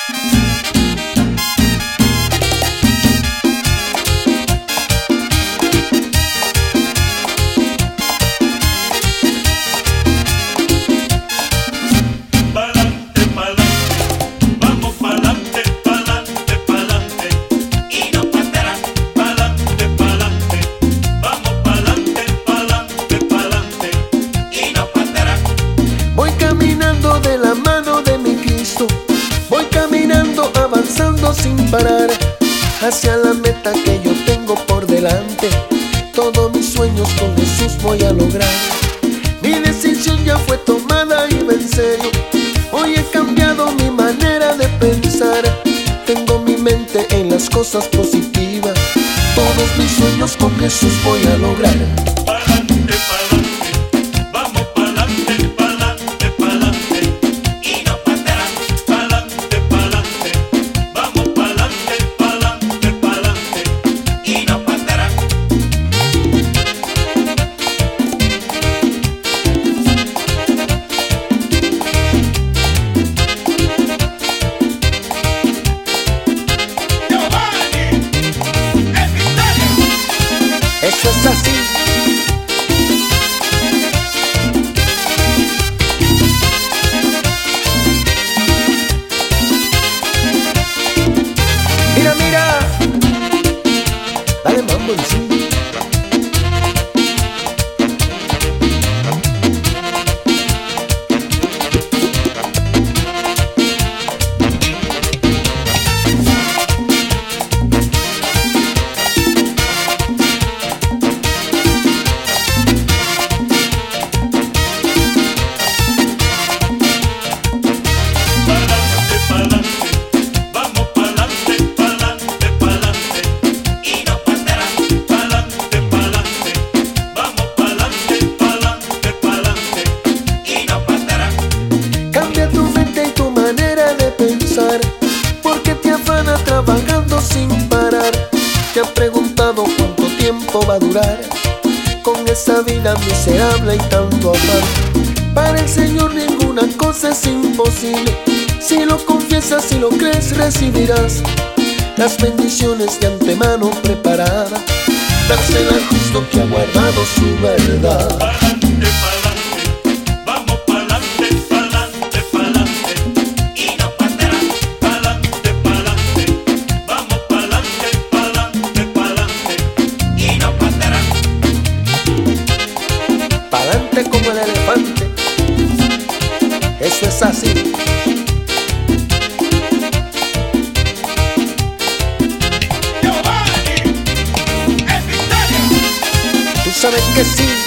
Sin parar hacia la meta que yo tengo por delante. Todos mis sueños con Jesús voy a lograr. Mi decisión ya fue tomada y va en serio. Hoy he cambiado mi manera de pensar. Tengo mi mente en las cosas positivas. Todos mis sueños con Jesús voy a lograr. Pa'lante, pa'lante, vamos pa'lante, pa'lante, pa'lante, y no para atrás. Pa'lante, pa'lante, vamos pa'lante, pa'lante, pa'lante, y no para atrás. Giovanni, es victoria. Eso es así. Mira, mira, dale mambo encima. Pa'lante, pa'lante, vamos pa'lante, pa'lante, pa'lante, y no para atrás. Pa'lante, pa'lante, vamos pa'lante, pa'lante, pa'lante, y no para atrás. Cambia tu mente y tu manera de pensar, porque te afana trabajando sin parar. Te has preguntado cuánto tiempo va a durar con esa vida miserable y tanto afán. Para el Señor ninguna cosa es imposible. Si lo confiesas y lo crees, recibirás las bendiciones de antemano preparadas. Dársela al justo que ha guardado su verdad. Pa'lante, pa'lante, vamos pa'lante, pa'lante, pa'lante, y no para atrás. Pa'lante, pa'lante, vamos pa'lante, pa'lante, pa'lante, y no para atrás. Pa'lante como el elefante. Eso es así. Giovanni, es victoria. Tú sabes que sí.